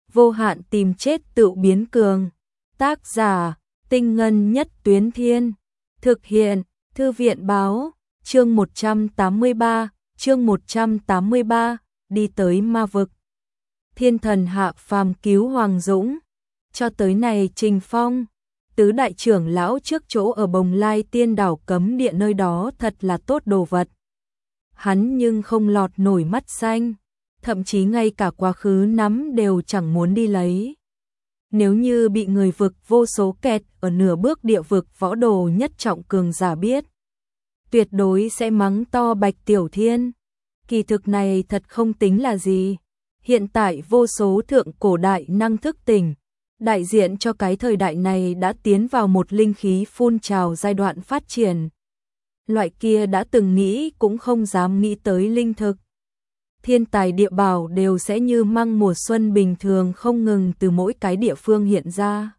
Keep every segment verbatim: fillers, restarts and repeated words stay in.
vô hạn tìm chết tự biến cường. Tác giả, Tinh Ngân Nhất Tuyến Thiên. Thực hiện, Thư viện Báo. Chương một trăm tám mươi ba, chương một trăm tám mươi ba, đi tới ma vực. Thiên thần hạ phàm cứu Hoàng Dũng. Cho tới này Trình Phong, tứ đại trưởng lão trước chỗ ở Bồng Lai Tiên Đảo cấm địa nơi đó thật là tốt đồ vật. Hắn nhưng không lọt nổi mắt xanh, thậm chí ngay cả quá khứ nắm đều chẳng muốn đi lấy. Nếu như bị người vực vô số kẹt ở nửa bước địa vực võ đồ nhất trọng cường giả biết, tuyệt đối sẽ mắng to Bạch Tiểu Thiên. Kỳ thực này thật không tính là gì. Hiện tại vô số thượng cổ đại năng thức tỉnh, đại diện cho cái thời đại này đã tiến vào một linh khí phun trào giai đoạn phát triển. Loại kia đã từng nghĩ cũng không dám nghĩ tới linh thực. Thiên tài địa bảo đều sẽ như măng mùa xuân bình thường không ngừng từ mỗi cái địa phương hiện ra.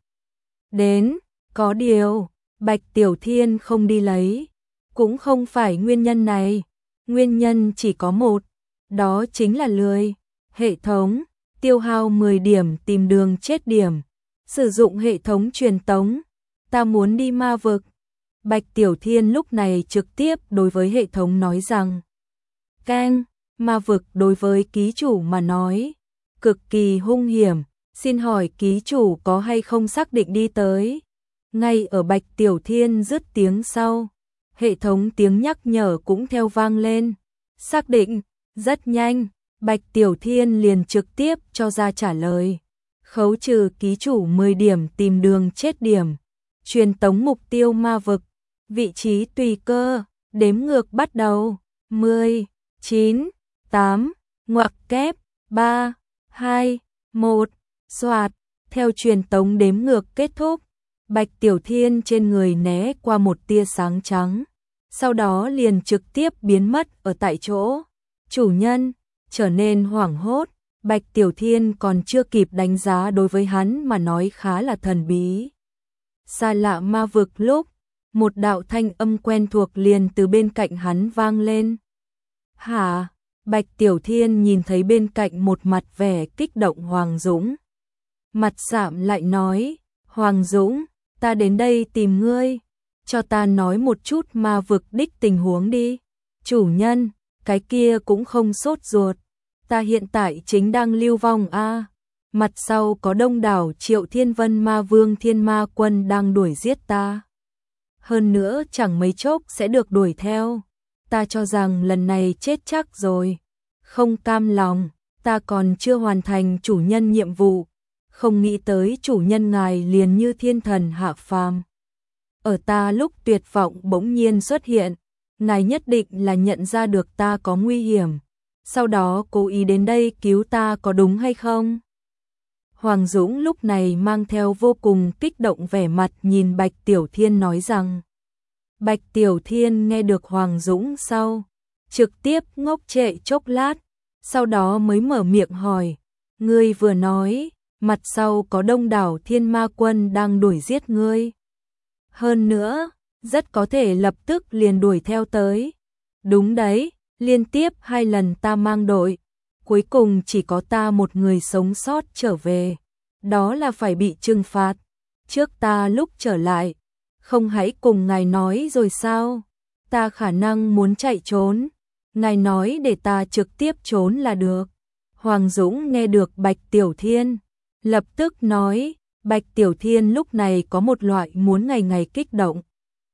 Đến, có điều, Bạch Tiểu Thiên không đi lấy, cũng không phải nguyên nhân này. Nguyên nhân chỉ có một, đó chính là lười. Hệ thống, tiêu hao mười điểm tìm đường chết điểm. Sử dụng hệ thống truyền tống, ta muốn đi ma vực. Bạch Tiểu Thiên lúc này trực tiếp đối với hệ thống nói rằng, Keng, ma vực đối với ký chủ mà nói, cực kỳ hung hiểm, xin hỏi ký chủ có hay không xác định đi tới. Ngay ở Bạch Tiểu Thiên dứt tiếng sau, hệ thống tiếng nhắc nhở cũng theo vang lên. Xác định, rất nhanh, Bạch Tiểu Thiên liền trực tiếp cho ra trả lời. Khấu trừ ký chủ mười điểm tìm đường chết điểm. Truyền tống mục tiêu ma vực. Vị trí tùy cơ, đếm ngược bắt đầu. mười, chín, tám, ngoặc kép, ba, hai, một, soạt. Theo truyền tống đếm ngược kết thúc, Bạch Tiểu Thiên trên người né qua một tia sáng trắng. Sau đó liền trực tiếp biến mất ở tại chỗ. Chủ nhân trở nên hoảng hốt, Bạch Tiểu Thiên còn chưa kịp đánh giá đối với hắn mà nói khá là thần bí. Xa lạ ma vực lúc, một đạo thanh âm quen thuộc liền từ bên cạnh hắn vang lên. Hả? Bạch Tiểu Thiên nhìn thấy bên cạnh một mặt vẻ kích động Hoàng Dũng. Mặt sạm lại nói, Hoàng Dũng, ta đến đây tìm ngươi. Cho ta nói một chút ma vực đích tình huống đi. Chủ nhân, cái kia cũng không sốt ruột. Ta hiện tại chính đang lưu vong a. Mặt sau có đông đảo Triệu Thiên Vân Ma Vương Thiên Ma Quân đang đuổi giết ta. Hơn nữa chẳng mấy chốc sẽ được đuổi theo. Ta cho rằng lần này chết chắc rồi. Không cam lòng, ta còn chưa hoàn thành chủ nhân nhiệm vụ. Không nghĩ tới chủ nhân ngài liền như thiên thần hạ phàm. Ở ta lúc tuyệt vọng bỗng nhiên xuất hiện, ngài nhất định là nhận ra được ta có nguy hiểm, sau đó cố ý đến đây cứu ta có đúng hay không? Hoàng Dũng lúc này mang theo vô cùng kích động vẻ mặt nhìn Bạch Tiểu Thiên nói rằng. Bạch Tiểu Thiên nghe được Hoàng Dũng sau, trực tiếp ngốc trệ chốc lát, sau đó mới mở miệng hỏi, ngươi vừa nói, mặt sau có đông đảo Thiên Ma Quân đang đuổi giết ngươi. Hơn nữa, rất có thể lập tức liền đuổi theo tới. Đúng đấy, liên tiếp hai lần ta mang đội, cuối cùng chỉ có ta một người sống sót trở về. Đó là phải bị trừng phạt. Trước ta lúc trở lại, không hãy cùng ngài nói rồi sao? Ta khả năng muốn chạy trốn. Ngài nói để ta trực tiếp trốn là được. Hoàng Dũng nghe được Bạch Tiểu Thiên, lập tức nói. Bạch Tiểu Thiên lúc này có một loại muốn ngày ngày kích động.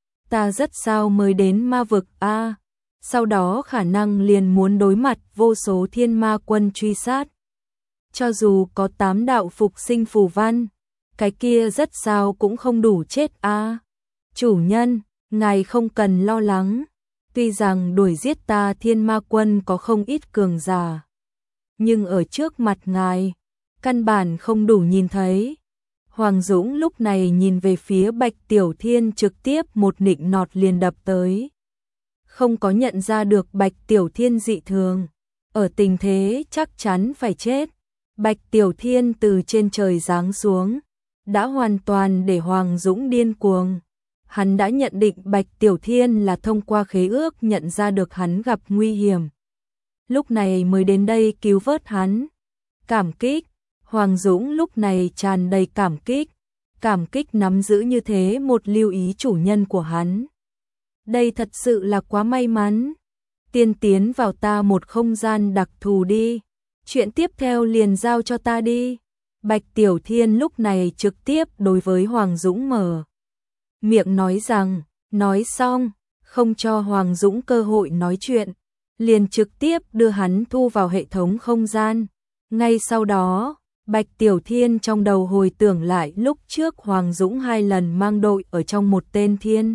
Ta rất sao mới đến ma vực a, à, sau đó khả năng liền muốn đối mặt vô số thiên ma quân truy sát. Cho dù có tám đạo phục sinh phù văn, cái kia rất sao cũng không đủ chết a. À. Chủ nhân, ngài không cần lo lắng. Tuy rằng đuổi giết ta thiên ma quân có không ít cường giả, nhưng ở trước mặt ngài, căn bản không đủ nhìn thấy. Hoàng Dũng lúc này nhìn về phía Bạch Tiểu Thiên trực tiếp một nịnh nọt liền đập tới. Không có nhận ra được Bạch Tiểu Thiên dị thường. Ở tình thế chắc chắn phải chết. Bạch Tiểu Thiên từ trên trời giáng xuống, đã hoàn toàn để Hoàng Dũng điên cuồng. Hắn đã nhận định Bạch Tiểu Thiên là thông qua khế ước nhận ra được hắn gặp nguy hiểm. Lúc này mới đến đây cứu vớt hắn. Cảm kích. Hoàng Dũng lúc này tràn đầy cảm kích, cảm kích nắm giữ như thế một lưu ý chủ nhân của hắn. Đây thật sự là quá may mắn. Tiên tiến vào ta một không gian đặc thù đi. Chuyện tiếp theo liền giao cho ta đi. Bạch Tiểu Thiên lúc này trực tiếp đối với Hoàng Dũng mở miệng nói rằng, nói xong, không cho Hoàng Dũng cơ hội nói chuyện, liền trực tiếp đưa hắn thu vào hệ thống không gian. Ngay sau đó, Bạch Tiểu Thiên trong đầu hồi tưởng lại lúc trước Hoàng Dũng hai lần mang đội ở trong một tên thiên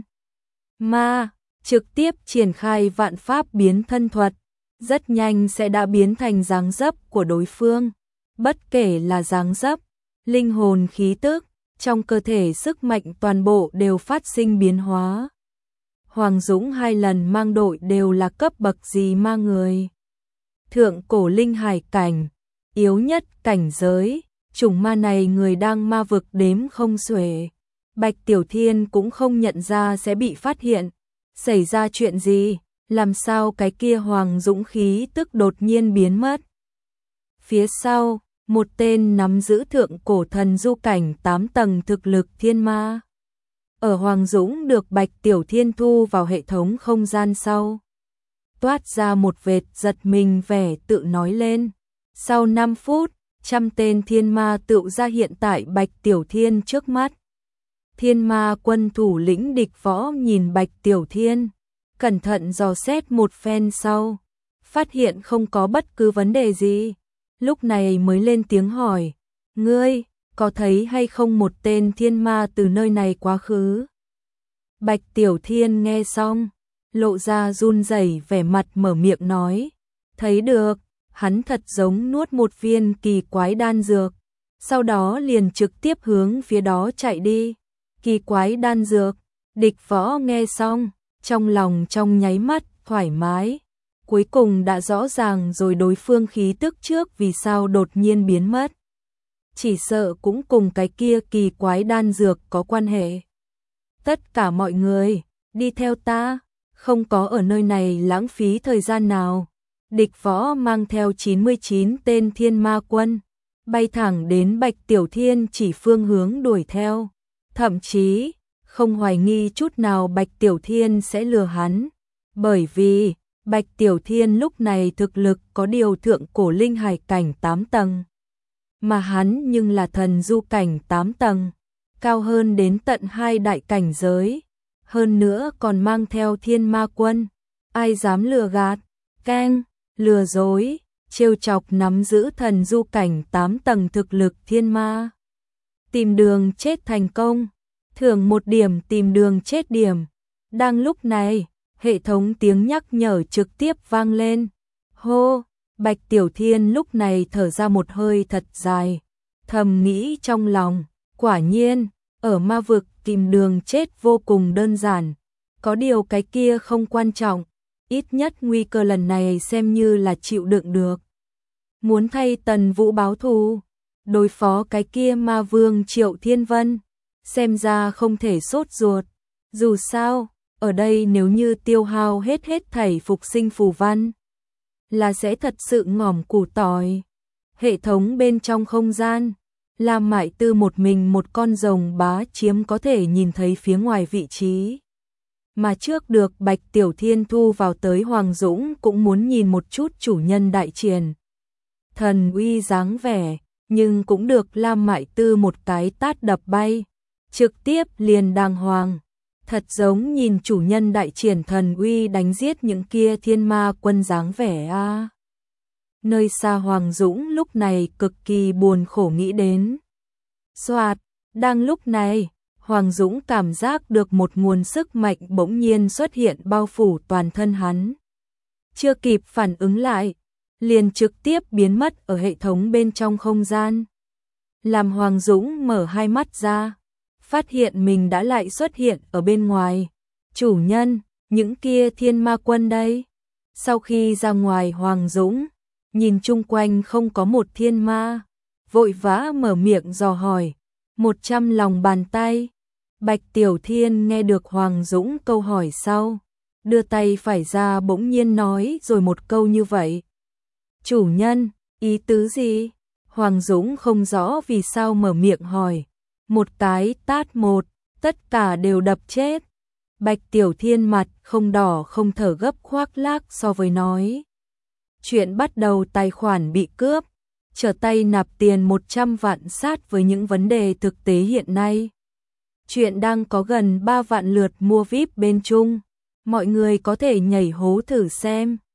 ma, trực tiếp triển khai vạn pháp biến thân thuật, rất nhanh sẽ đã biến thành dáng dấp của đối phương. Bất kể là dáng dấp, linh hồn khí tức, trong cơ thể sức mạnh toàn bộ đều phát sinh biến hóa. Hoàng Dũng hai lần mang đội đều là cấp bậc gì ma người. Thượng cổ linh hải cảnh, yếu nhất cảnh giới, chủng ma này người đang ma vực đếm không xuể. Bạch Tiểu Thiên cũng không nhận ra sẽ bị phát hiện. Xảy ra chuyện gì? Làm sao cái kia Hoàng Dũng khí tức đột nhiên biến mất? Phía sau, một tên nắm giữ thượng cổ thần du cảnh tám tầng thực lực thiên ma. Ở Hoàng Dũng được Bạch Tiểu Thiên thu vào hệ thống không gian sau, toát ra một vệt giật mình vẻ tự nói lên. Sau năm phút, trăm tên thiên ma tự ra hiện tại Bạch Tiểu Thiên trước mắt. Thiên ma quân thủ lĩnh Địch Võ nhìn Bạch Tiểu Thiên, cẩn thận dò xét một phen sau, phát hiện không có bất cứ vấn đề gì. Lúc này mới lên tiếng hỏi, ngươi, có thấy hay không một tên thiên ma từ nơi này quá khứ? Bạch Tiểu Thiên nghe xong, lộ ra run rẩy vẻ mặt mở miệng nói, thấy được, hắn thật giống nuốt một viên kỳ quái đan dược, sau đó liền trực tiếp hướng phía đó chạy đi. Kỳ quái đan dược, Địch Võ nghe xong, trong lòng trong nháy mắt thoải mái. Cuối cùng đã rõ ràng rồi đối phương khí tức trước vì sao đột nhiên biến mất. Chỉ sợ cũng cùng cái kia kỳ quái đan dược có quan hệ. Tất cả mọi người, đi theo ta, không có ở nơi này lãng phí thời gian nào. Địch Võ mang theo chín mươi chín tên thiên ma quân, bay thẳng đến Bạch Tiểu Thiên chỉ phương hướng đuổi theo. Thậm chí, không hoài nghi chút nào Bạch Tiểu Thiên sẽ lừa hắn. Bởi vì, Bạch Tiểu Thiên lúc này thực lực có điều thượng cổ linh hải cảnh tám tầng. Mà hắn nhưng là thần du cảnh tám tầng, cao hơn đến tận hai đại cảnh giới. Hơn nữa còn mang theo thiên ma quân. Ai dám lừa gạt, keng, lừa dối, trêu chọc nắm giữ thần du cảnh tám tầng thực lực thiên ma. Tìm đường chết thành công, thưởng một điểm tìm đường chết điểm. Đang lúc này, hệ thống tiếng nhắc nhở trực tiếp vang lên. Hô, Bạch Tiểu Thiên lúc này thở ra một hơi thật dài, thầm nghĩ trong lòng, quả nhiên, ở ma vực tìm đường chết vô cùng đơn giản, có điều cái kia không quan trọng, ít nhất nguy cơ lần này xem như là chịu đựng được. Muốn thay Tần Vũ báo thù, đối phó cái kia ma vương Triệu Thiên Vân, xem ra không thể sốt ruột, dù sao, ở đây nếu như tiêu hao hết hết thảy phục sinh phù văn, là sẽ thật sự ngỏm củ tỏi. Hệ thống bên trong không gian, Lam Mại Tư một mình một con rồng bá chiếm có thể nhìn thấy phía ngoài vị trí. Mà trước được Bạch Tiểu Thiên thu vào tới Hoàng Dũng cũng muốn nhìn một chút chủ nhân đại triển. Thần uy dáng vẻ, nhưng cũng được Lam Mại Tư một cái tát đập bay, trực tiếp liền đàng hoàng. Thật giống nhìn chủ nhân đại triển thần uy đánh giết những kia thiên ma quân dáng vẻ a. À. Nơi xa Hoàng Dũng lúc này cực kỳ buồn khổ nghĩ đến. Soạt, đang lúc này, Hoàng Dũng cảm giác được một nguồn sức mạnh bỗng nhiên xuất hiện bao phủ toàn thân hắn. Chưa kịp phản ứng lại, liền trực tiếp biến mất ở hệ thống bên trong không gian. Làm Hoàng Dũng mở hai mắt ra, phát hiện mình đã lại xuất hiện ở bên ngoài. Chủ nhân, những kia thiên ma quân đây. Sau khi ra ngoài Hoàng Dũng, nhìn chung quanh không có một thiên ma, vội vã mở miệng dò hỏi. Một trăm lòng bàn tay. Bạch Tiểu Thiên nghe được Hoàng Dũng câu hỏi sau, đưa tay phải ra bỗng nhiên nói rồi một câu như vậy. Chủ nhân, ý tứ gì? Hoàng Dũng không rõ vì sao mở miệng hỏi. Một cái tát một, tất cả đều đập chết. Bạch Tiểu Thiên mặt không đỏ không thở gấp khoác lác so với nói. Chuyện bắt đầu tài khoản bị cướp, trở tay nạp tiền một trăm vạn sát với những vấn đề thực tế hiện nay. Chuyện đang có gần ba vạn lượt mua víp bên Trung, mọi người có thể nhảy hố thử xem.